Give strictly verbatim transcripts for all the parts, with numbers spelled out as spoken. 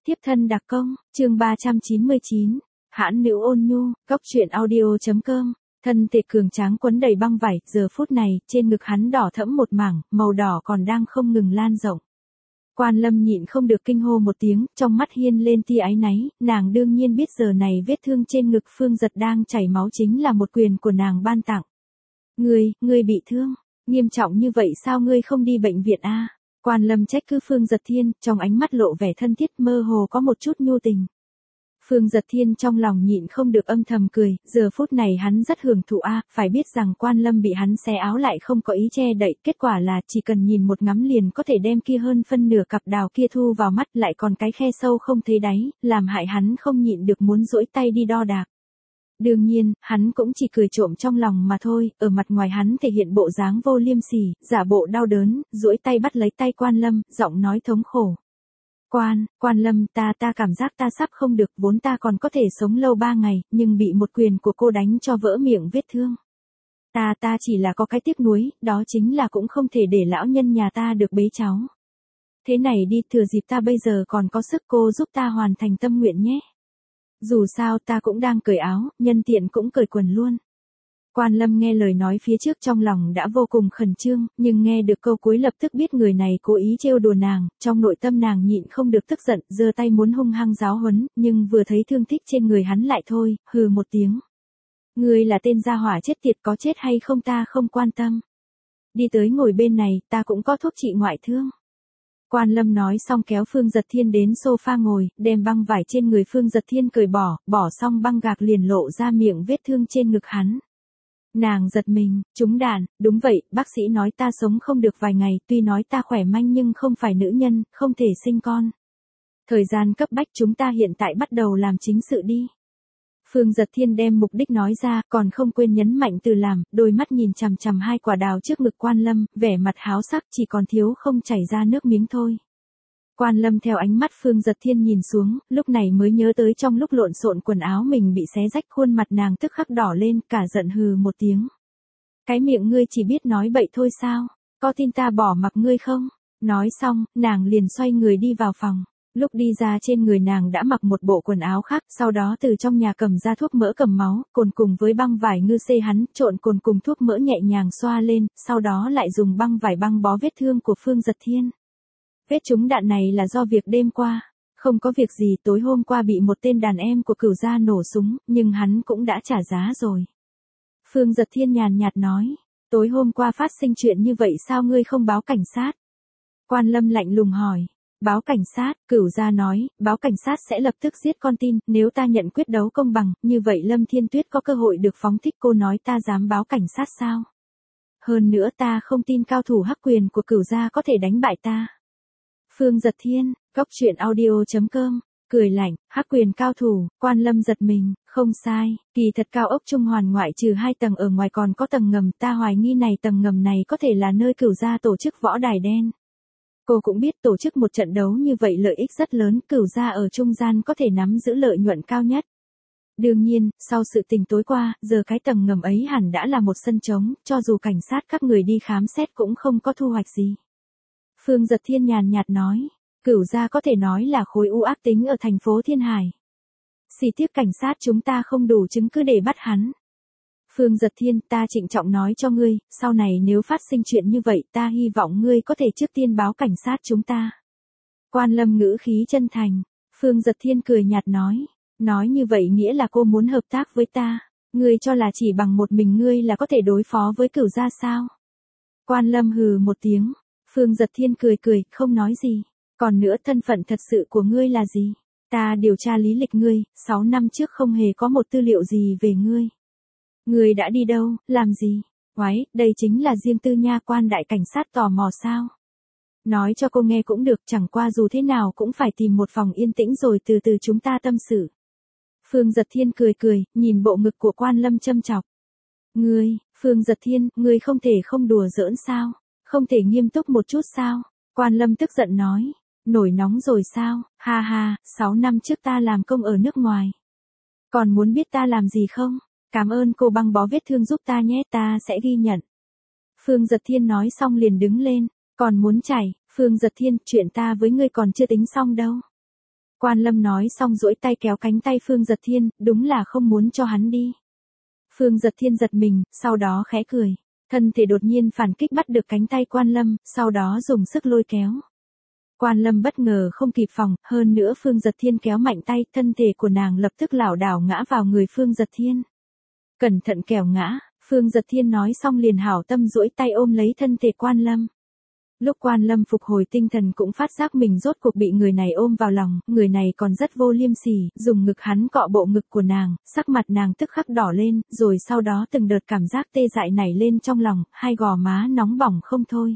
Tiếp thân đặc công, chương ba trăm chín mươi chín, hãn nữ ôn nhu, góc truyện audio.com, thân thể cường tráng quấn đầy băng vải, giờ phút này, trên ngực hắn đỏ thẫm một mảng, màu đỏ còn đang không ngừng lan rộng. Quan Lâm nhịn không được kinh hô một tiếng, trong mắt hiên lên tia áy náy, nàng đương nhiên biết giờ này vết thương trên ngực Phương Giật đang chảy máu chính là một quyền của nàng ban tặng. Ngươi, ngươi bị thương, nghiêm trọng như vậy sao ngươi không đi bệnh viện a? Quan Lâm trách cứ Phương Giật Thiên, trong ánh mắt lộ vẻ thân thiết mơ hồ có một chút nhu tình. Phương Giật Thiên trong lòng nhịn không được âm thầm cười, giờ phút này hắn rất hưởng thụ a, phải biết rằng Quan Lâm bị hắn xé áo lại không có ý che đậy, kết quả là chỉ cần nhìn một ngắm liền có thể đem kia hơn phân nửa cặp đào kia thu vào mắt, lại còn cái khe sâu không thấy đáy, làm hại hắn không nhịn được muốn duỗi tay đi đo đạc. Đương nhiên, hắn cũng chỉ cười trộm trong lòng mà thôi, ở mặt ngoài hắn thể hiện bộ dáng vô liêm sỉ, giả bộ đau đớn, duỗi tay bắt lấy tay Quan Lâm, giọng nói thống khổ. Quan, Quan Lâm, ta ta cảm giác ta sắp không được, vốn ta còn có thể sống lâu ba ngày, nhưng bị một quyền của cô đánh cho vỡ miệng vết thương. Ta ta chỉ là có cái tiếc nuối, đó chính là cũng không thể để lão nhân nhà ta được bế cháu. Thế này đi, thừa dịp ta bây giờ còn có sức, cô giúp ta hoàn thành tâm nguyện nhé. Dù sao ta cũng đang cởi áo, nhân tiện cũng cởi quần luôn. Quan Lâm nghe lời nói phía trước trong lòng đã vô cùng khẩn trương, nhưng nghe được câu cuối lập tức biết người này cố ý trêu đùa nàng, trong nội tâm nàng nhịn không được tức giận, giơ tay muốn hung hăng giáo huấn, nhưng vừa thấy thương tích trên người hắn lại thôi, hừ một tiếng. Ngươi là tên gia hỏa chết tiệt, có chết hay không ta không quan tâm. Đi tới ngồi bên này, ta cũng có thuốc trị ngoại thương. Quan Lâm nói xong kéo Phương Giật Thiên đến sofa ngồi, đem băng vải trên người Phương Giật Thiên cởi bỏ, bỏ xong băng gạc liền lộ ra miệng vết thương trên ngực hắn. Nàng giật mình, trúng đạn, đúng vậy, bác sĩ nói ta sống không được vài ngày, tuy nói ta khỏe manh nhưng không phải nữ nhân, không thể sinh con. Thời gian cấp bách, chúng ta hiện tại bắt đầu làm chính sự đi. Phương Giật Thiên đem mục đích nói ra, còn không quên nhấn mạnh từ làm, đôi mắt nhìn chằm chằm hai quả đào trước ngực Quan Lâm, vẻ mặt háo sắc chỉ còn thiếu không chảy ra nước miếng thôi. Quan Lâm theo ánh mắt Phương Giật Thiên nhìn xuống, lúc này mới nhớ tới trong lúc lộn xộn quần áo mình bị xé rách, khuôn mặt nàng tức khắc đỏ lên, cả giận hừ một tiếng. Cái miệng ngươi chỉ biết nói bậy thôi sao, có tin ta bỏ mặc ngươi không? Nói xong, nàng liền xoay người đi vào phòng. Lúc đi ra trên người nàng đã mặc một bộ quần áo khác, sau đó từ trong nhà cầm ra thuốc mỡ cầm máu, cồn cùng với băng vải ngư xê hắn, trộn cồn cùng thuốc mỡ nhẹ nhàng xoa lên, sau đó lại dùng băng vải băng bó vết thương của Phương Giật Thiên. Vết trúng đạn này là do việc đêm qua, không có việc gì, tối hôm qua bị một tên đàn em của Cửu gia nổ súng, nhưng hắn cũng đã trả giá rồi. Phương Giật Thiên nhàn nhạt nói, tối hôm qua phát sinh chuyện như vậy sao ngươi không báo cảnh sát? Quan Lâm lạnh lùng hỏi. Báo cảnh sát, Cửu gia nói, báo cảnh sát sẽ lập tức giết con tin, nếu ta nhận quyết đấu công bằng, như vậy Lâm Thiên Tuyết có cơ hội được phóng thích, cô nói ta dám báo cảnh sát sao? Hơn nữa ta không tin cao thủ hắc quyền của Cửu gia có thể đánh bại ta. Phương Giật Thiên, góc truyện audio.com, cười lạnh, hắc quyền cao thủ, Quan Lâm giật mình, không sai, kỳ thật cao ốc Trung Hoàn ngoại trừ hai tầng ở ngoài còn có tầng ngầm, ta hoài nghi này tầng ngầm này có thể là nơi Cửu gia tổ chức võ đài đen. Cô cũng biết tổ chức một trận đấu như vậy lợi ích rất lớn, Cửu gia ở trung gian có thể nắm giữ lợi nhuận cao nhất. Đương nhiên, sau sự tình tối qua, giờ cái tầng ngầm ấy hẳn đã là một sân trống, cho dù cảnh sát các người đi khám xét cũng không có thu hoạch gì. Phương Giật Thiên nhàn nhạt nói, Cửu gia có thể nói là khối u ác tính ở thành phố Thiên Hải. Xì tiếc cảnh sát chúng ta không đủ chứng cứ để bắt hắn. Phương Giật Thiên, ta trịnh trọng nói cho ngươi, sau này nếu phát sinh chuyện như vậy ta hy vọng ngươi có thể trước tiên báo cảnh sát chúng ta. Quan Lâm ngữ khí chân thành. Phương Giật Thiên cười nhạt nói, nói như vậy nghĩa là cô muốn hợp tác với ta, ngươi cho là chỉ bằng một mình ngươi là có thể đối phó với Cửu gia sao? Quan Lâm hừ một tiếng. Phương Giật Thiên cười cười, không nói gì. Còn nữa, thân phận thật sự của ngươi là gì? Ta điều tra lý lịch ngươi, sáu năm trước không hề có một tư liệu gì về ngươi. Ngươi đã đi đâu, làm gì? Oái, đây chính là riêng tư nha. Quan đại cảnh sát tò mò sao? Nói cho cô nghe cũng được, chẳng qua dù thế nào cũng phải tìm một phòng yên tĩnh rồi từ từ chúng ta tâm sự. Phương Giật Thiên cười cười, nhìn bộ ngực của Quan Lâm châm chọc. Ngươi, Phương Giật Thiên, ngươi không thể không đùa giỡn sao? Không thể nghiêm túc một chút sao? Quan Lâm tức giận nói. Nổi nóng rồi sao? Ha ha, sáu năm trước ta làm công ở nước ngoài. Còn muốn biết ta làm gì không? Cảm ơn cô băng bó vết thương giúp ta nhé, ta sẽ ghi nhận. Phương Giật Thiên nói xong liền đứng lên. Còn muốn chảy, Phương Giật Thiên, chuyện ta với ngươi còn chưa tính xong đâu. Quan Lâm nói xong duỗi tay kéo cánh tay Phương Giật Thiên, đúng là không muốn cho hắn đi. Phương Giật Thiên giật mình, sau đó khẽ cười. Thân thể đột nhiên phản kích bắt được cánh tay Quan Lâm, sau đó dùng sức lôi kéo. Quan Lâm bất ngờ không kịp phòng, hơn nữa Phương Giật Thiên kéo mạnh tay, thân thể của nàng lập tức lảo đảo ngã vào người Phương Giật Thiên. Cẩn thận kẻo ngã, Phương Giật Thiên nói xong liền hảo tâm duỗi tay ôm lấy thân thể Quan Lâm. Lúc Quan Lâm phục hồi tinh thần cũng phát giác mình rốt cuộc bị người này ôm vào lòng, người này còn rất vô liêm sỉ, dùng ngực hắn cọ bộ ngực của nàng, sắc mặt nàng tức khắc đỏ lên, rồi sau đó từng đợt cảm giác tê dại nảy lên trong lòng, hai gò má nóng bỏng không thôi.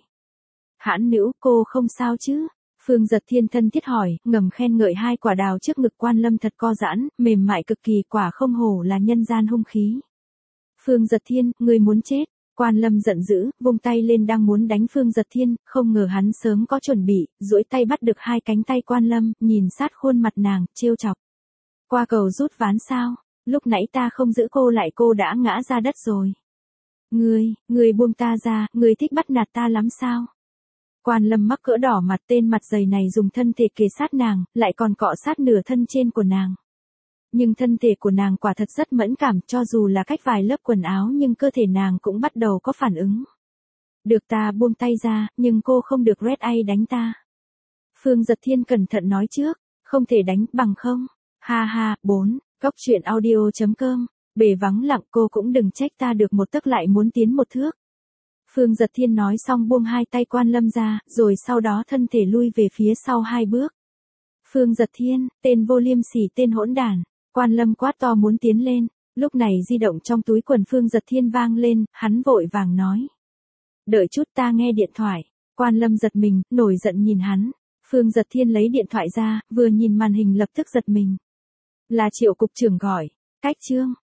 Hãn nữ, cô không sao chứ? Phương Giật Thiên thân thiết hỏi, ngầm khen ngợi hai quả đào trước ngực Quan Lâm thật co giãn, mềm mại cực kỳ, quả không hổ là nhân gian hung khí. Phương Giật Thiên, ngươi muốn chết. Quan Lâm giận dữ, vung tay lên đang muốn đánh Phương Giật Thiên, không ngờ hắn sớm có chuẩn bị, duỗi tay bắt được hai cánh tay Quan Lâm, nhìn sát khuôn mặt nàng, trêu chọc. Qua cầu rút ván sao? Lúc nãy ta không giữ cô lại cô đã ngã ra đất rồi. Ngươi, ngươi buông ta ra, ngươi thích bắt nạt ta lắm sao? Quan Lâm mắc cỡ đỏ mặt, tên mặt dày này dùng thân thể kề sát nàng, lại còn cọ sát nửa thân trên của nàng. Nhưng thân thể của nàng quả thật rất mẫn cảm, cho dù là cách vài lớp quần áo nhưng cơ thể nàng cũng bắt đầu có phản ứng. Được ta buông tay ra, nhưng cô không được Red A đánh ta. Phương Giật Thiên cẩn thận nói trước, không thể đánh, bằng không. Ha ha, bốn, góc truyện audio chấm com, bề vắng lặng cô cũng đừng trách ta được một tấc lại muốn tiến một thước. Phương Giật Thiên nói xong buông hai tay Quan Lâm ra, rồi sau đó thân thể lui về phía sau hai bước. Phương Giật Thiên, tên vô liêm sỉ, tên hỗn đản. Quan Lâm quát to muốn tiến lên, lúc này di động trong túi quần Phương Giật Thiên vang lên, hắn vội vàng nói. Đợi chút ta nghe điện thoại. Quan Lâm giật mình, nổi giận nhìn hắn. Phương Giật Thiên lấy điện thoại ra, vừa nhìn màn hình lập tức giật mình. Là Triệu cục trưởng gọi. Cách chương.